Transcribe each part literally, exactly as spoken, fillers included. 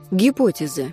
Гипотеза.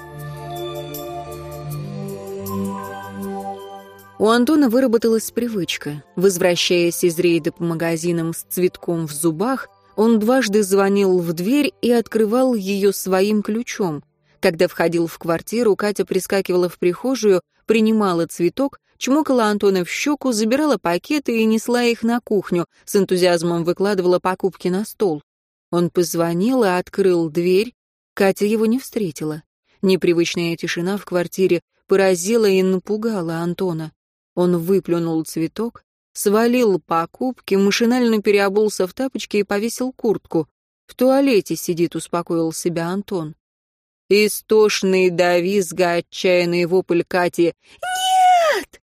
У Антона выработалась привычка. Возвращаясь из рейда по магазинам с цветком в зубах, он дважды звонил в дверь и открывал ее своим ключом. Когда входил в квартиру, Катя прискакивала в прихожую, принимала цветок, чмокала Антона в щеку, забирала пакеты и несла их на кухню, с энтузиазмом выкладывала покупки на стол. Он позвонил и открыл дверь. Катя его не встретила. Непривычная тишина в квартире поразила и напугала Антона. Он выплюнул цветок, свалил покупки, машинально переобулся в тапочки и повесил куртку. В туалете сидит, успокоил себя Антон. Истошный до визга отчаянный вопль Кати «Нет!»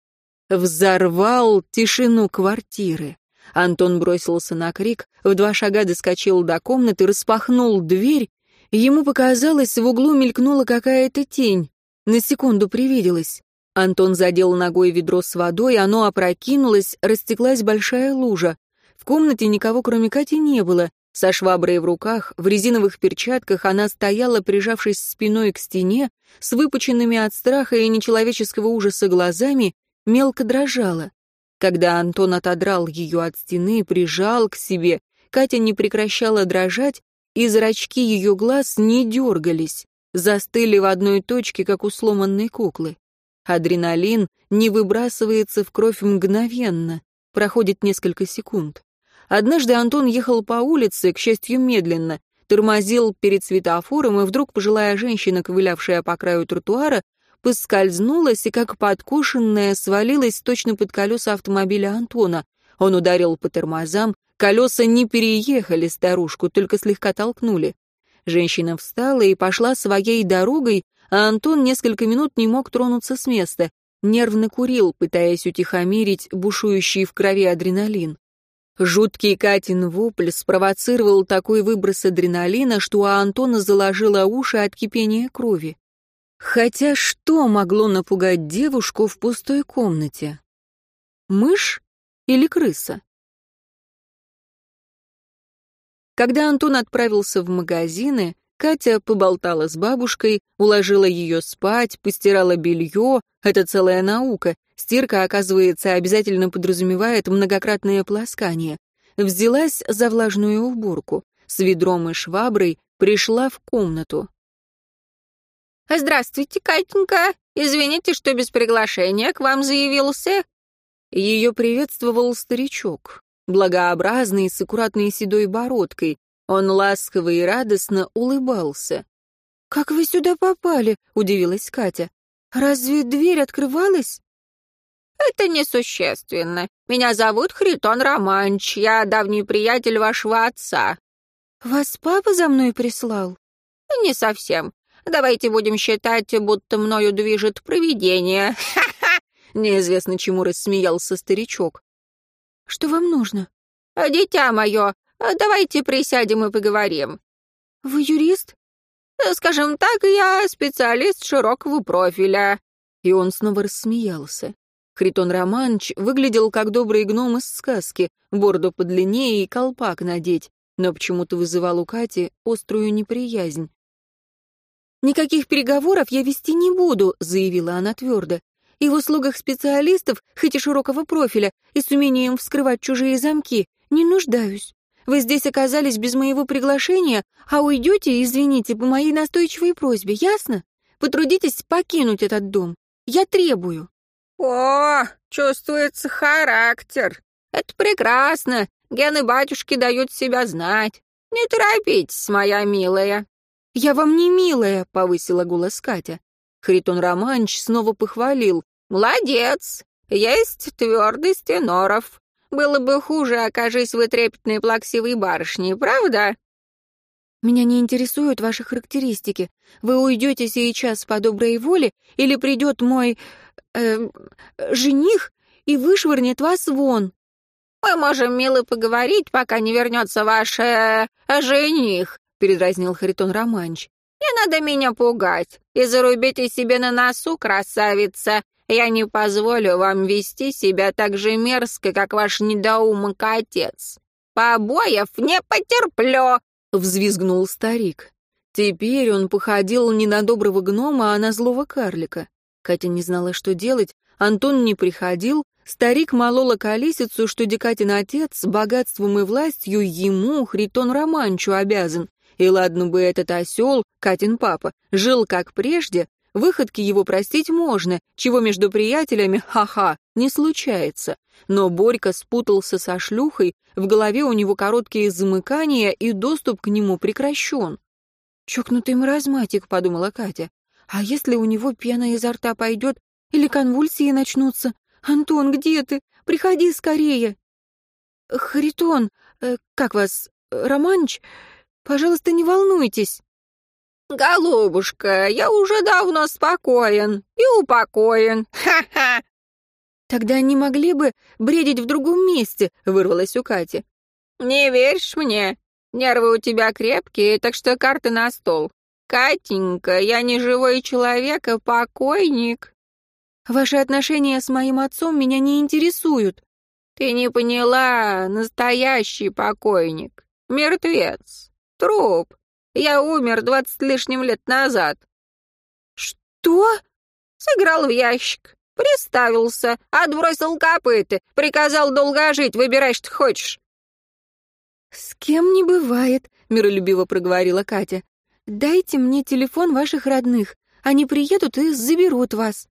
взорвал тишину квартиры. Антон бросился на крик, в два шага доскочил до комнаты, распахнул дверь. Ему показалось, в углу мелькнула какая-то тень. На секунду привиделась. Антон задел ногой ведро с водой, оно опрокинулось, растеклась большая лужа. В комнате никого, кроме Кати, не было. Со шваброй в руках, в резиновых перчатках она стояла, прижавшись спиной к стене, с выпученными от страха и нечеловеческого ужаса глазами, мелко дрожала. Когда Антон отодрал ее от стены, прижал к себе, Катя не прекращала дрожать, и зрачки ее глаз не дергались, застыли в одной точке, как у сломанной куклы. Адреналин не выбрасывается в кровь мгновенно, проходит несколько секунд. Однажды Антон ехал по улице, к счастью, медленно, тормозил перед светофором, и вдруг пожилая женщина, ковылявшая по краю тротуара, поскользнулась и, как подкошенная, свалилась точно под колеса автомобиля Антона. Он ударил по тормозам, колеса не переехали старушку, только слегка толкнули. Женщина встала и пошла своей дорогой, а Антон несколько минут не мог тронуться с места, нервно курил, пытаясь утихомирить бушующий в крови адреналин. Жуткий Катин вопль спровоцировал такой выброс адреналина, что у Антона заложило уши от кипения крови. Хотя что могло напугать девушку в пустой комнате? Мышь или крыса? Когда Антон отправился в магазины, Катя поболтала с бабушкой, уложила ее спать, постирала белье. Это целая наука. Стирка, оказывается, обязательно подразумевает многократное полоскание. Взялась за влажную уборку. С ведром и шваброй пришла в комнату. «Здравствуйте, Катенька. Извините, что без приглашения к вам заявился». Ее приветствовал старичок, благообразный, с аккуратной седой бородкой. Он ласково и радостно улыбался. «Как вы сюда попали?» — удивилась Катя. «Разве дверь открывалась?» «Это несущественно. Меня зовут Хритон Романч. Я давний приятель вашего отца». «Вас папа за мной прислал?» «Не совсем. Давайте будем считать, будто мною движет провидение». «Ха-ха!» — неизвестно чему рассмеялся старичок. «Что вам нужно?» «Дитя мое, давайте присядем и поговорим». «Вы юрист?» «Скажем так, я специалист широкого профиля». И он снова рассмеялся. Хритон Романч выглядел как добрый гном из сказки, бороду подлиннее и колпак надеть, но почему-то вызывал у Кати острую неприязнь. «Никаких переговоров я вести не буду», — заявила она твердо. «И в услугах специалистов, хоть и широкого профиля, и с умением вскрывать чужие замки, не нуждаюсь. Вы здесь оказались без моего приглашения, а уйдете, извините, по моей настойчивой просьбе, ясно? Потрудитесь покинуть этот дом. Я требую». «О, чувствуется характер. Это прекрасно. Гены батюшки дают себя знать. Не торопитесь, моя милая». «Я вам не милая», — повысила голос Катя. Хритон Романч снова похвалил. «Молодец. Есть твердость и норов. Было бы хуже, окажись вы трепетной плаксивой барышней, правда?» «Меня не интересуют ваши характеристики. Вы уйдете сейчас по доброй воле или придет мой... Э, жених и вышвырнет вас вон?» «Мы можем, мило, поговорить, пока не вернется ваш... Э, жених», — передразнил Хритон Романч. «Не надо меня пугать. И зарубите себе на носу, красавица. Я не позволю вам вести себя так же мерзко, как ваш недоумок-отец. Побоев не потерплю!» — взвизгнул старик. Теперь он походил не на доброго гнома, а на злого карлика. Катя не знала, что делать, Антон не приходил, старик молол околесицу, что Дикатин отец богатством и властью ему, Хритон Романчу, обязан. И ладно бы этот осел, Катин папа, жил как прежде, выходки его простить можно, чего между приятелями, ха-ха, не случается. Но Борька спутался со шлюхой, в голове у него короткие замыкания, и доступ к нему прекращен. «Чокнутый маразматик», — подумала Катя. «А если у него пена изо рта пойдет или конвульсии начнутся? Антон, где ты? Приходи скорее!» «Харитон, э, как вас, Романч? Пожалуйста, не волнуйтесь». «Голубушка, я уже давно спокоен и упокоен. Ха-ха!» «Тогда не могли бы бредить в другом месте?» — вырвалось у Кати. «Не веришь мне? Нервы у тебя крепкие, так что карты на стол. Катенька, я не живой человек, а покойник». «Ваши отношения с моим отцом меня не интересуют». «Ты не поняла, настоящий покойник. Мертвец. Труп. Я умер двадцать лишним лет назад». «Что?» «Сыграл в ящик. Приставился, отбросил копыты, приказал долго жить, выбирай, что хочешь». «С кем не бывает», — миролюбиво проговорила Катя. «Дайте мне телефон ваших родных. Они приедут и заберут вас».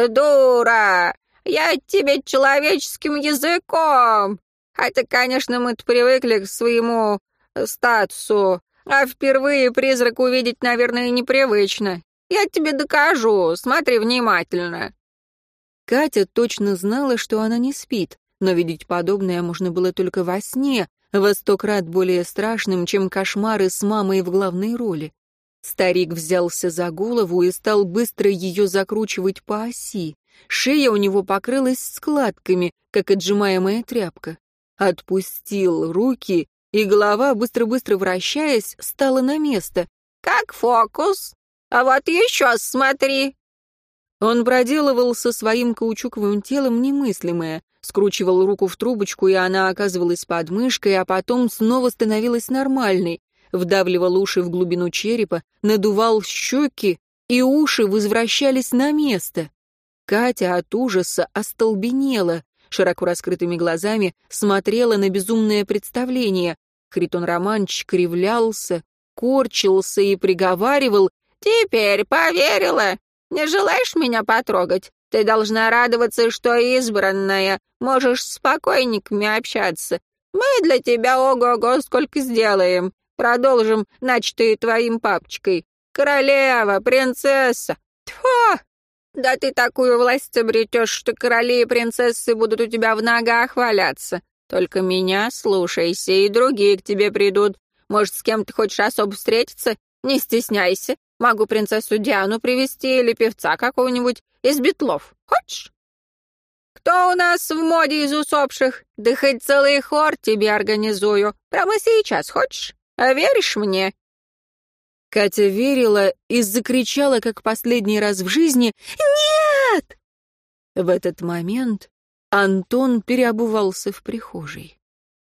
«Дура! Я тебе человеческим языком! Хотя, конечно, мы-то привыкли к своему статусу, а впервые призрак увидеть, наверное, непривычно. Я тебе докажу, смотри внимательно». Катя точно знала, что она не спит, но видеть подобное можно было только во сне, во сто крат более страшным, чем кошмары с мамой в главной роли. Старик взялся за голову и стал быстро ее закручивать по оси. Шея у него покрылась складками, как отжимаемая тряпка. Отпустил руки, и голова, быстро-быстро вращаясь, стала на место. «Как фокус? А вот еще смотри!» Он проделывал со своим каучуковым телом немыслимое, скручивал руку в трубочку, и она оказывалась под мышкой, а потом снова становилась нормальной, вдавливал уши в глубину черепа, надувал щеки, и уши возвращались на место. Катя от ужаса остолбенела, широко раскрытыми глазами смотрела на безумное представление. Хритон Романч кривлялся, корчился и приговаривал: «Теперь поверила? Не желаешь меня потрогать? Ты должна радоваться, что избранная. Можешь с покойниками общаться. Мы для тебя ого-го сколько сделаем. Продолжим начатые твоим папочкой. Королева, принцесса. Тьфу! Да ты такую власть обретешь, что короли и принцессы будут у тебя в ногах валяться. Только меня слушайся, и другие к тебе придут. Может, с кем ты хочешь особо встретиться? Не стесняйся. Могу принцессу Диану привести или певца какого-нибудь из битлов. Хочешь? Кто у нас в моде из усопших? Да хоть целый хор тебе организую. Прямо сейчас хочешь? А веришь мне?» Катя верила и закричала, как последний раз в жизни: «Нет!». В этот момент Антон переобувался в прихожей.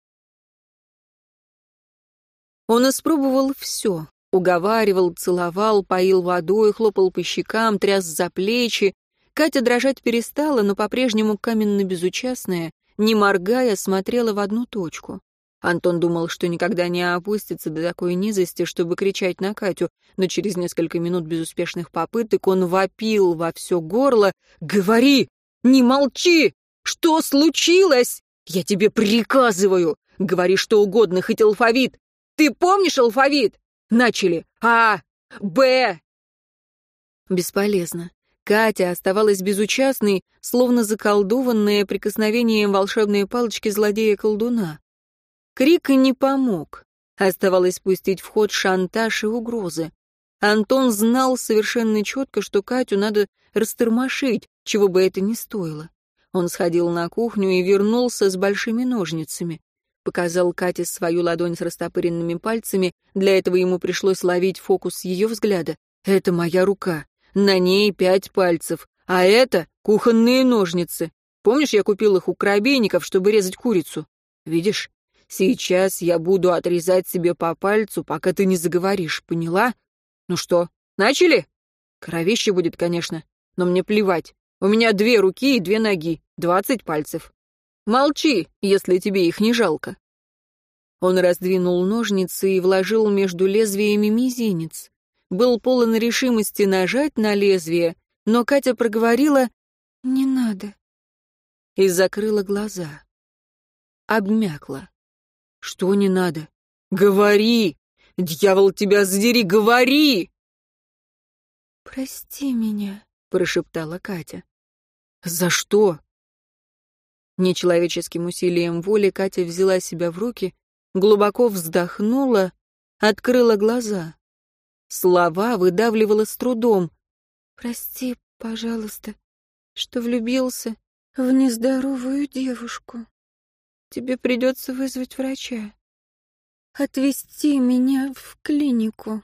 Он испробовал все. Уговаривал, целовал, поил водой, хлопал по щекам, тряс за плечи. Катя дрожать перестала, но по-прежнему каменно-безучастная, не моргая, смотрела в одну точку. Антон думал, что никогда не опустится до такой низости, чтобы кричать на Катю, но через несколько минут безуспешных попыток он вопил во все горло: «Говори! Не молчи! Что случилось? Я тебе приказываю! Говори что угодно, хоть алфавит! Ты помнишь алфавит? Начали. А, Б. Бесполезно. Катя оставалась безучастной, словно заколдованная прикосновением волшебной палочки злодея-колдуна. Крик не помог. Оставалось пустить в ход шантаж и угрозы. Антон знал совершенно четко, что Катю надо растормошить, чего бы это ни стоило. Он сходил на кухню и вернулся с большими ножницами. Показал Кате свою ладонь с растопыренными пальцами, для этого ему пришлось ловить фокус ее взгляда. «Это моя рука, на ней пять пальцев, а это кухонные ножницы. Помнишь, я купил их у коробейников, чтобы резать курицу? Видишь, сейчас я буду отрезать себе по пальцу, пока ты не заговоришь, поняла? Ну что, начали? Кровище будет, конечно, но мне плевать. У меня две руки и две ноги, двадцать пальцев. Молчи, если тебе их не жалко. Он раздвинул ножницы и вложил между лезвиями мизинец. Был полон решимости нажать на лезвие, но Катя проговорила «не надо» и закрыла глаза. Обмякла. «Что не надо? Говори! Дьявол, тебя задери, говори!» «Прости меня», — прошептала Катя. «За что?» Нечеловеческим усилием воли Катя взяла себя в руки, глубоко вздохнула, открыла глаза. Слова выдавливала с трудом. «Прости, пожалуйста, что влюбился в нездоровую девушку. Тебе придется вызвать врача. Отвезти меня в клинику».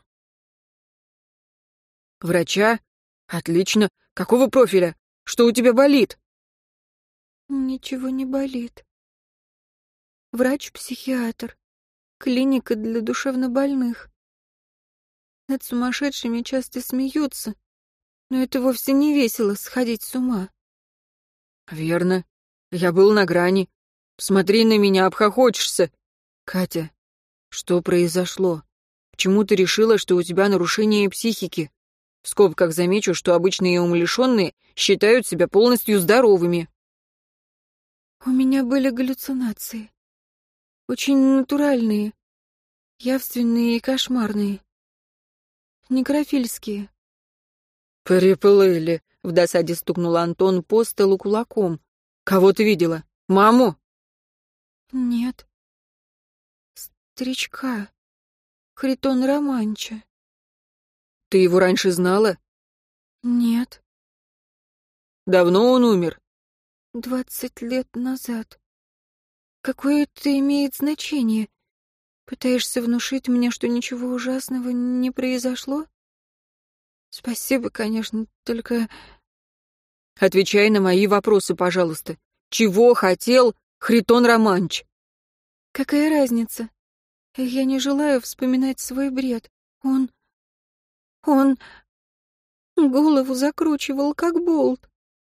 «Врача? Отлично. Какого профиля? Что у тебя болит?» «Ничего не болит. Врач-психиатр. Клиника для душевнобольных. Над сумасшедшими часто смеются, но это вовсе не весело сходить с ума». «Верно. Я был на грани. Смотри на меня, обхохочешься. Катя, что произошло? Почему ты решила, что у тебя нарушение психики? В скобках замечу, что обычные умалишенные считают себя полностью здоровыми». «У меня были галлюцинации. Очень натуральные, явственные и кошмарные. Некрофильские». «Приплыли», — в досаде стукнул Антон по столу кулаком. «Кого ты видела? Маму?» «Нет. Старичка. Харитон Романча». «Ты его раньше знала?» «Нет. «Давно он умер?» Двадцать лет назад. Какое это имеет значение? Пытаешься внушить мне, что ничего ужасного не произошло? Спасибо, конечно, только...» «Отвечай на мои вопросы, пожалуйста. Чего хотел Харитон Романч?» «Какая разница? Я не желаю вспоминать свой бред. Он... он... голову закручивал, как болт».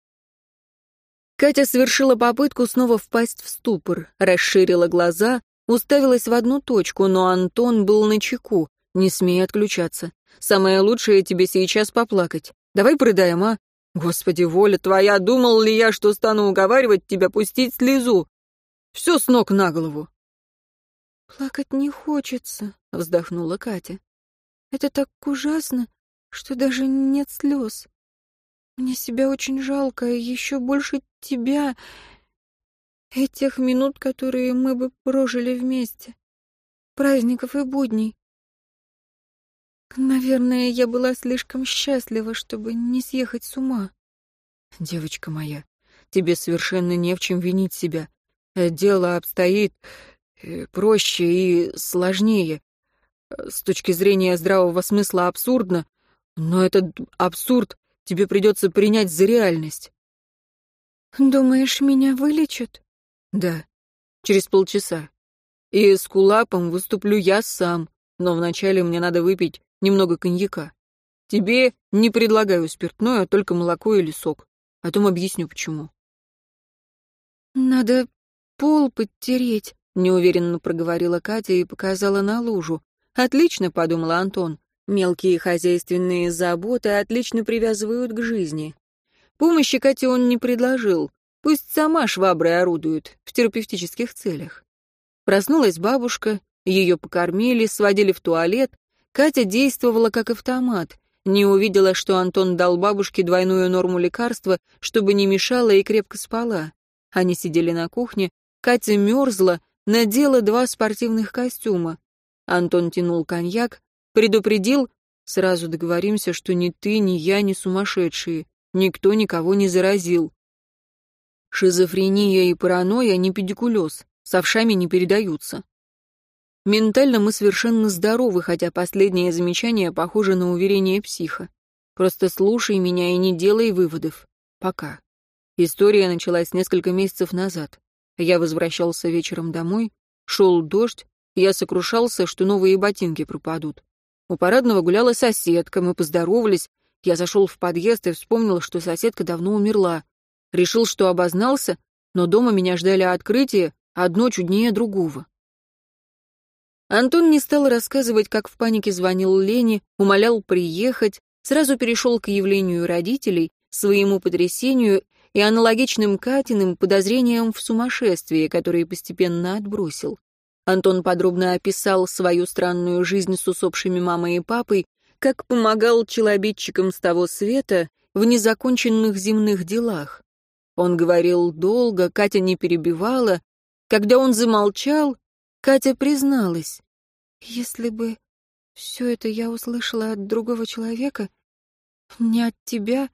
Катя совершила попытку снова впасть в ступор, расширила глаза, уставилась в одну точку, но Антон был начеку. «Не смей отключаться. Самое лучшее тебе сейчас поплакать. Давай прыдаем, а? Господи, воля твоя, думал ли я, что стану уговаривать тебя пустить слезу? Все с ног на голову». «Плакать не хочется», — вздохнула Катя. «Это так ужасно, что даже нет слез. Мне себя очень жалко, и еще больше тебя и тех минут, которые мы бы прожили вместе, праздников и будней. Наверное, я была слишком счастлива, чтобы не съехать с ума». «Девочка моя, тебе совершенно не в чем винить себя. Дело обстоит проще и сложнее. С точки зрения здравого смысла абсурдно, но этот абсурд тебе придется принять за реальность». «Думаешь, меня вылечат?» «Да, через полчаса. И с кулапом выступлю я сам, но вначале мне надо выпить немного коньяка. Тебе не предлагаю спиртное, только молоко или сок. Потом объясню, почему». «Надо пол подтереть», — неуверенно проговорила Катя и показала на лужу. «Отлично», — подумал Антон. «Мелкие хозяйственные заботы отлично привязывают к жизни». Помощи Кате он не предложил. Пусть сама шваброй орудует в терапевтических целях. Проснулась бабушка, ее покормили, сводили в туалет. Катя действовала как автомат. Не увидела, что Антон дал бабушке двойную норму лекарства, чтобы не мешала и крепко спала. Они сидели на кухне. Катя мерзла, надела два спортивных костюма. Антон тянул коньяк, предупредил: «Сразу договоримся, что ни ты, ни я не сумасшедшие. Никто никого не заразил. Шизофрения и паранойя не педикулез, с овшами не передаются. Ментально мы совершенно здоровы, хотя последнее замечание похоже на уверение психа. Просто слушай меня и не делай выводов. Пока». История началась несколько месяцев назад. Я возвращался вечером домой, шел дождь, я сокрушался, что новые ботинки пропадут. У парадного гуляла соседка, мы поздоровались. Я зашел в подъезд и вспомнил, что соседка давно умерла. Решил, что обознался, но дома меня ждали открытия, одно чуднее другого. Антон не стал рассказывать, как в панике звонил Лене, умолял приехать, сразу перешел к явлению родителей, своему потрясению и аналогичным Катиным подозрениям в сумасшествии, которые постепенно отбросил. Антон подробно описал свою странную жизнь с усопшими мамой и папой, как помогал челобитчикам с того света в незаконченных земных делах. Он говорил долго, Катя не перебивала. Когда он замолчал, Катя призналась: «Если бы все это я услышала от другого человека, не от тебя,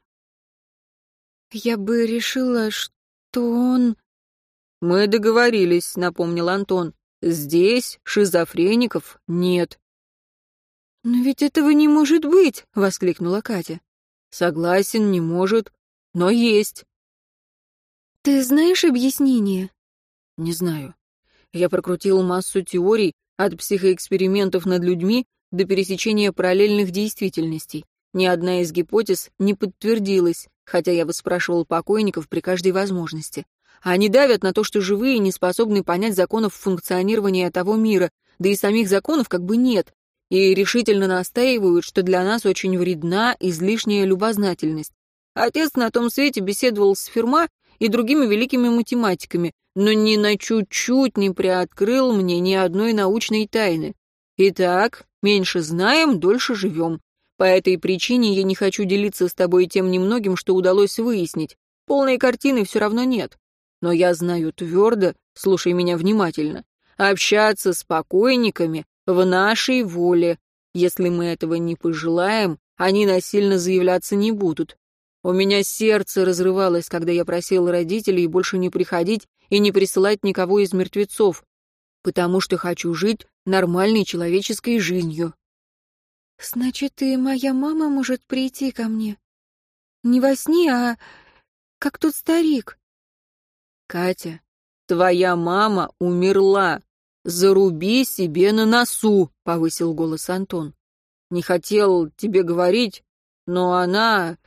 я бы решила, что он...» «Мы договорились», — напомнил Антон. «Здесь шизофреников нет». «Но ведь этого не может быть!» — воскликнула Катя. «Согласен, не может, но есть». «Ты знаешь объяснение?» «Не знаю. Я прокрутил массу теорий, от психоэкспериментов над людьми до пересечения параллельных действительностей. Ни одна из гипотез не подтвердилась, хотя я выспрашивал покойников при каждой возможности. Они давят на то, что живые не способны понять законов функционирования того мира, да и самих законов как бы нет, и решительно настаивают, что для нас очень вредна излишняя любознательность. Отец на том свете беседовал с Ферма и другими великими математиками, но ни на чуть-чуть не приоткрыл мне ни одной научной тайны. Итак, меньше знаем, дольше живем. По этой причине я не хочу делиться с тобой тем немногим, что удалось выяснить. Полной картины все равно нет. Но я знаю твердо, слушай меня внимательно, общаться с покойниками в нашей воле. Если мы этого не пожелаем, они насильно заявляться не будут. У меня сердце разрывалось, когда я просил родителей больше не приходить и не присылать никого из мертвецов, потому что хочу жить нормальной человеческой жизнью. «Значит, и моя мама может прийти ко мне? Не во сне, а как тот старик?» «Катя, твоя мама умерла. Заруби себе на носу», — повысил голос Антон. «Не хотел тебе говорить, но она...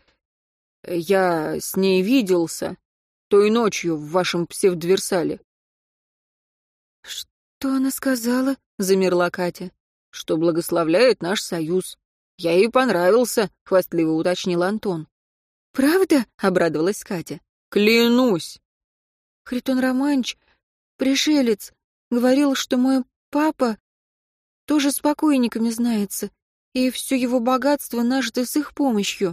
Я с ней виделся той ночью в вашем псевдверсале». «Что она сказала?» — замерла Катя. «Что благословляет наш союз. Я ей понравился», — хвастливо уточнил Антон. «Правда?» — обрадовалась Катя. «Клянусь». «Харитон Романович, пришелец, говорил, что мой папа тоже с покойниками знается, и все его богатство нажито с их помощью».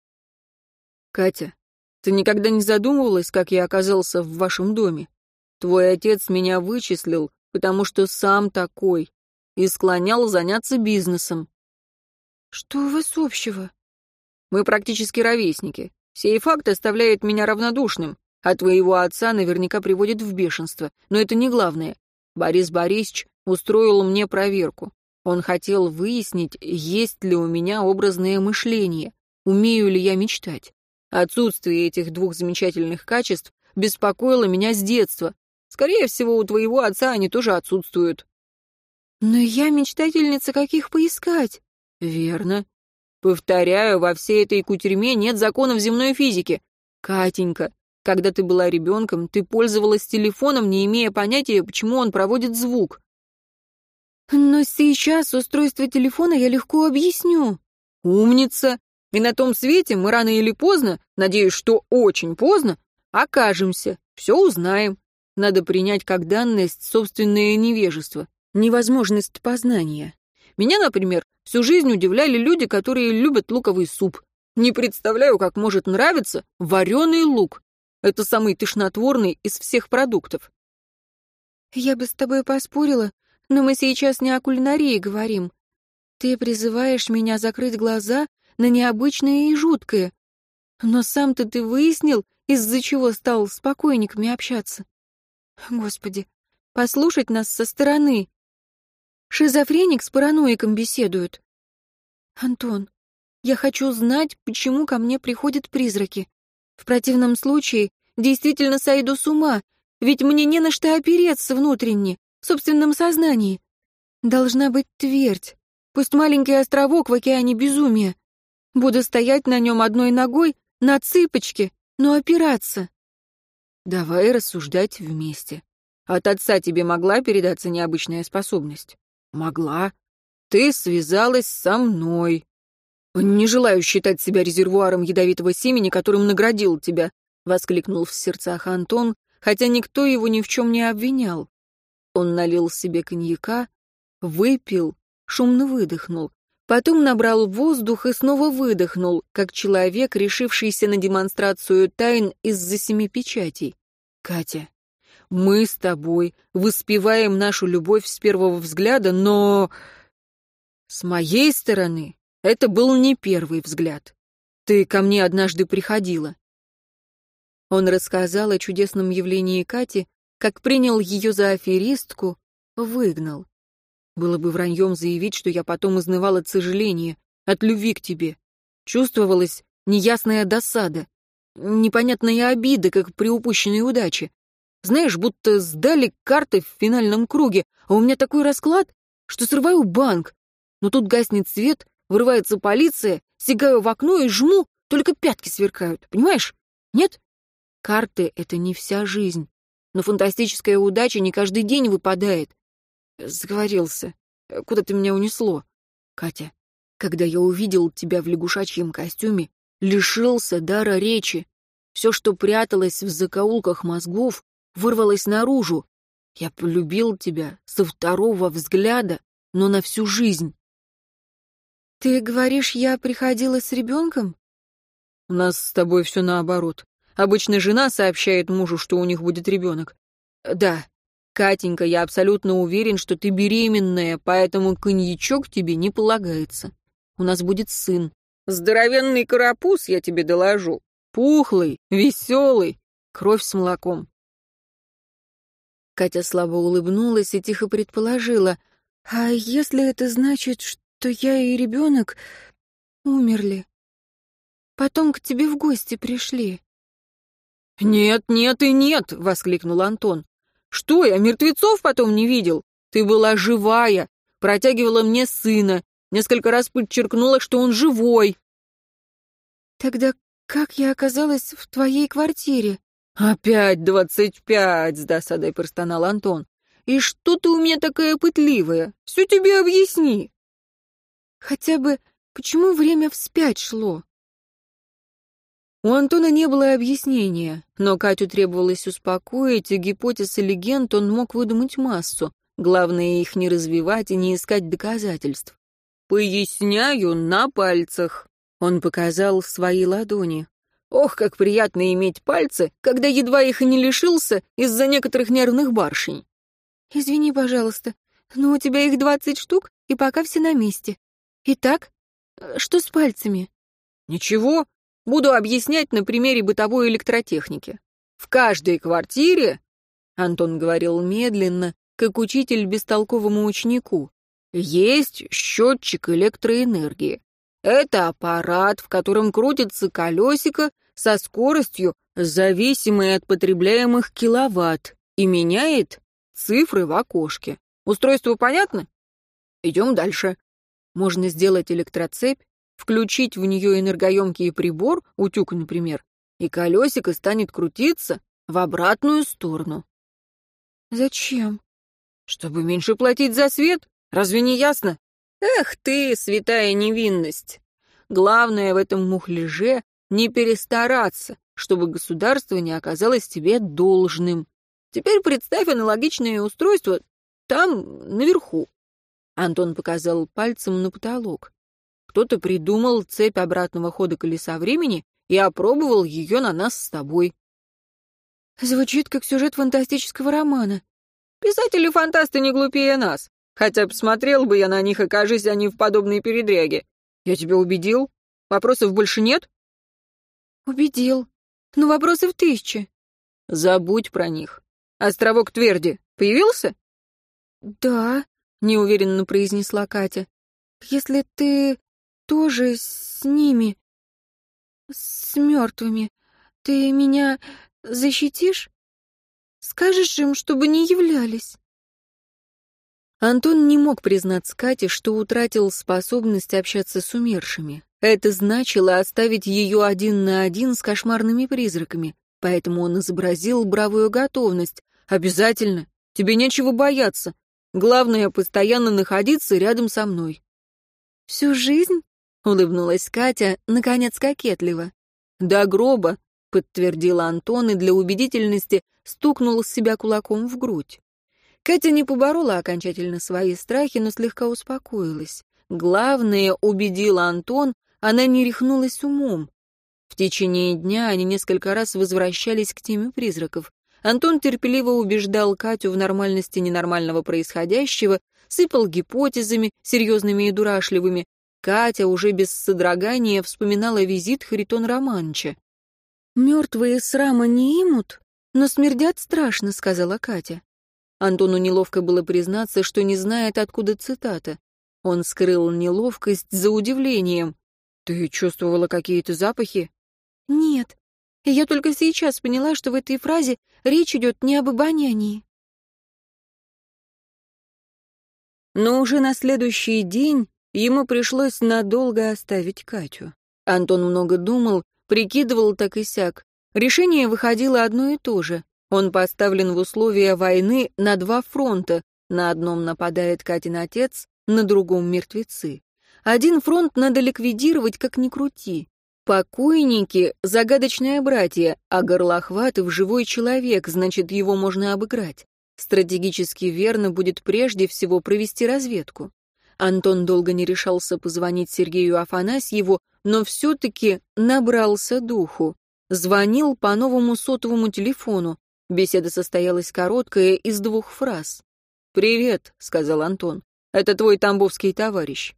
«Катя, ты никогда не задумывалась, как я оказался в вашем доме? Твой отец меня вычислил, потому что сам такой, и склонял заняться бизнесом». «Что у вас общего?» «Мы практически ровесники. Сей факт оставляет меня равнодушным, а твоего отца наверняка приводит в бешенство. Но это не главное. Борис Борисович устроил мне проверку. Он хотел выяснить, есть ли у меня образное мышление, умею ли я мечтать. Отсутствие этих двух замечательных качеств беспокоило меня с детства. Скорее всего, у твоего отца они тоже отсутствуют». «Но я мечтательница, каких поискать?» «Верно. Повторяю, во всей этой кутерьме нет законов земной физики. Катенька, когда ты была ребенком, ты пользовалась телефоном, не имея понятия, почему он проводит звук». «Но сейчас устройство телефона я легко объясню». «Умница. И на том свете мы рано или поздно, надеюсь, что очень поздно, окажемся, все узнаем. Надо принять как данность собственное невежество, невозможность познания. Меня, например, всю жизнь удивляли люди, которые любят луковый суп. Не представляю, как может нравиться вареный лук. Это самый тошнотворный из всех продуктов». «Я бы с тобой поспорила, но мы сейчас не о кулинарии говорим. Ты призываешь меня закрыть глаза на необычное и жуткое. Но сам-то ты выяснил, из-за чего стал с покойниками общаться? Господи, послушать нас со стороны. Шизофреник с параноиком беседуют. Антон, я хочу знать, почему ко мне приходят призраки. В противном случае действительно сойду с ума, ведь мне не на что опереться внутренне, в собственном сознании. Должна быть твердь, Пусть маленький островок в океане безумия. Буду стоять на нем одной ногой, на цыпочке, но опираться. Давай рассуждать вместе. От отца тебе могла передаться необычная способность? Могла. Ты связалась со мной. Не желаю считать себя резервуаром ядовитого семени, которым наградил тебя, воскликнул в сердцах Антон, хотя никто его ни в чем не обвинял. Он налил себе коньяка, выпил, шумно выдохнул. Потом набрал воздух и снова выдохнул, как человек, решившийся на демонстрацию тайн из-за семи печатей. «Катя, мы с тобой воспеваем нашу любовь с первого взгляда, но... С моей стороны это был не первый взгляд. Ты ко мне однажды приходила». Он рассказал о чудесном явлении Кати, как принял ее за аферистку, выгнал. Было бы враньем заявить, что я потом изнывал от сожаления, от любви к тебе. Чувствовалась неясная досада, непонятная обида, как при упущенной удаче. Знаешь, будто сдали карты в финальном круге, а у меня такой расклад, что срываю банк. Но тут гаснет свет, вырывается полиция, сигаю в окно и жму, только пятки сверкают, понимаешь? Нет? Карты — это не вся жизнь, но фантастическая удача не каждый день выпадает. Заговорился. Куда-то меня унесло. Катя, когда я увидел тебя в лягушачьем костюме, лишился дара речи. Все, что пряталось в закоулках мозгов, вырвалось наружу. Я полюбил тебя со второго взгляда, но на всю жизнь. Ты говоришь, я приходила с ребенком? У нас с тобой все наоборот. Обычно жена сообщает мужу, что у них будет ребенок. Да, Катенька, я абсолютно уверен, что ты беременная, поэтому коньячок тебе не полагается. У нас будет сын. Здоровенный карапуз, я тебе доложу. Пухлый, веселый, кровь с молоком. Катя слабо улыбнулась и тихо предположила, а если это значит, что я и ребенок умерли? Потом к тебе в гости пришли. «Нет, нет и нет!» — воскликнул Антон. «Что, я мертвецов потом не видел? Ты была живая, протягивала мне сына, несколько раз подчеркнула, что он живой». «Тогда как я оказалась в твоей квартире?» «Опять двадцать пять!» — с досадой простонал Антон. «И что ты у меня такая пытливая? Все тебе объясни!» «Хотя бы почему время вспять шло?» У Антона не было объяснения, но Катю требовалось успокоить, и гипотез и легенд он мог выдумать массу. Главное их не развивать и не искать доказательств. «Поясняю на пальцах», — он показал свои ладони. «Ох, как приятно иметь пальцы, когда едва их и не лишился из-за некоторых нервных барышень». «Извини, пожалуйста, но у тебя их двадцать штук, и пока все на месте. Итак, что с пальцами?» «Ничего. Буду объяснять на примере бытовой электротехники. В каждой квартире, Антон говорил медленно, как учитель бестолковому ученику, есть счетчик электроэнергии. Это аппарат, в котором крутится колесико со скоростью, зависимой от потребляемых киловатт, и меняет цифры в окошке. Устройство понятно? Идем дальше. Можно сделать электроцепь, включить в нее энергоемкий прибор, утюг, например, и колесико станет крутиться в обратную сторону. Зачем? Чтобы меньше платить за свет. Разве не ясно? Эх ты, святая невинность. Главное в этом мухляже не перестараться, чтобы государство не оказалось тебе должным. Теперь представь аналогичное устройство там, наверху. Антон показал пальцем на потолок. Кто-то придумал цепь обратного хода колеса времени и опробовал ее на нас с тобой. Звучит как сюжет фантастического романа. Писатели-фантасты не глупее нас. Хотя посмотрел бы я на них, окажись они в подобной передряге. Я тебя убедил? Вопросов больше нет? Убедил. Но вопросов тысячи. Забудь про них. Островок Тверди появился? Да, неуверенно произнесла Катя. Если ты тоже с ними, с мертвыми, ты меня защитишь? Скажешь им, чтобы не являлись? Антон не мог признаться Кате, что утратил способность общаться с умершими. Это значило оставить ее один на один с кошмарными призраками, поэтому он изобразил бравую готовность. «Обязательно. Тебе нечего бояться. Главное — постоянно находиться рядом со мной». «Всю жизнь?» — улыбнулась Катя, наконец кокетливо. «До гроба», — подтвердил Антон и для убедительности стукнул себя кулаком в грудь. Катя не поборола окончательно свои страхи, но слегка успокоилась. Главное, убедила Антон, она не рехнулась умом. В течение дня они несколько раз возвращались к теме призраков. Антон терпеливо убеждал Катю в нормальности ненормального происходящего, сыпал гипотезами, серьезными и дурашливыми. Катя уже без содрогания вспоминала визит Харитона Романовича. «Мертвые срама не имут, но смердят страшно», — сказала Катя. Антону неловко было признаться, что не знает, откуда цитата. Он скрыл неловкость за удивлением. «Ты чувствовала какие-то запахи?» «Нет. И я только сейчас поняла, что в этой фразе речь идет не об обонянии». Но уже на следующий день ему пришлось надолго оставить Катю. Антон много думал, прикидывал так и сяк. Решение выходило одно и то же. Он поставлен в условия войны на два фронта. На одном нападает Катин отец, на другом — мертвецы. Один фронт надо ликвидировать, как ни крути. Покойники — загадочные братья, а Горлохватов — живой человек, значит, его можно обыграть. Стратегически верно будет прежде всего провести разведку. Антон долго не решался позвонить Сергею Афанасьеву, но все-таки набрался духу. Звонил по новому сотовому телефону. Беседа состоялась короткая, из двух фраз. «Привет», — сказал Антон. «Это твой тамбовский товарищ».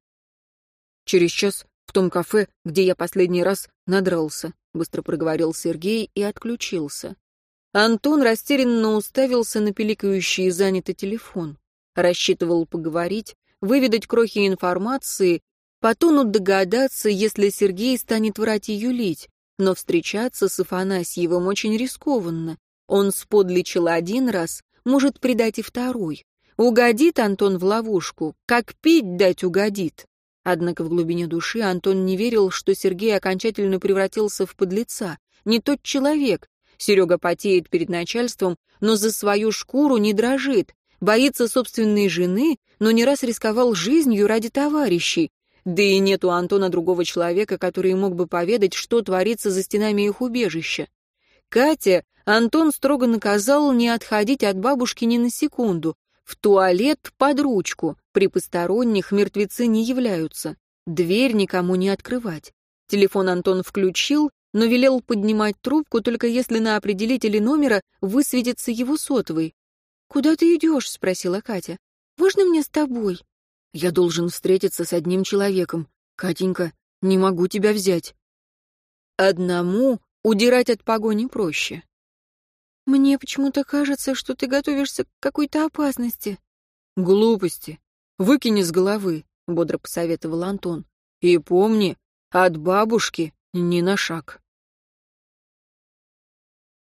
«Через час в том кафе, где я последний раз надрался», — быстро проговорил Сергей и отключился. Антон растерянно уставился на пиликающий занятый телефон. Рассчитывал поговорить, выведать крохи информации, по тону догадаться, если Сергей станет врать и юлить, но встречаться с Афанасьевым очень рискованно. Он сподличил один раз, может предать и второй. Угодит Антон в ловушку, как пить дать угодит. Однако в глубине души Антон не верил, что Сергей окончательно превратился в подлеца. Не тот человек. Серега потеет перед начальством, но за свою шкуру не дрожит. Боится собственной жены, но не раз рисковал жизнью ради товарищей. Да и нет у Антона другого человека, который мог бы поведать, что творится за стенами их убежища. Катя Антон строго наказал не отходить от бабушки ни на секунду. В туалет под ручку. При посторонних мертвецы не являются. Дверь никому не открывать. Телефон Антон включил, но велел поднимать трубку, только если на определителе номера высветится его сотовый. «Куда ты идешь?» — спросила Катя. «Можно мне с тобой?» «Я должен встретиться с одним человеком. Катенька, не могу тебя взять». Одному удирать от погони проще. «Мне почему-то кажется, что ты готовишься к какой-то опасности». «Глупости. Выкини с головы», — бодро посоветовал Антон. «И помни, от бабушки ни на шаг».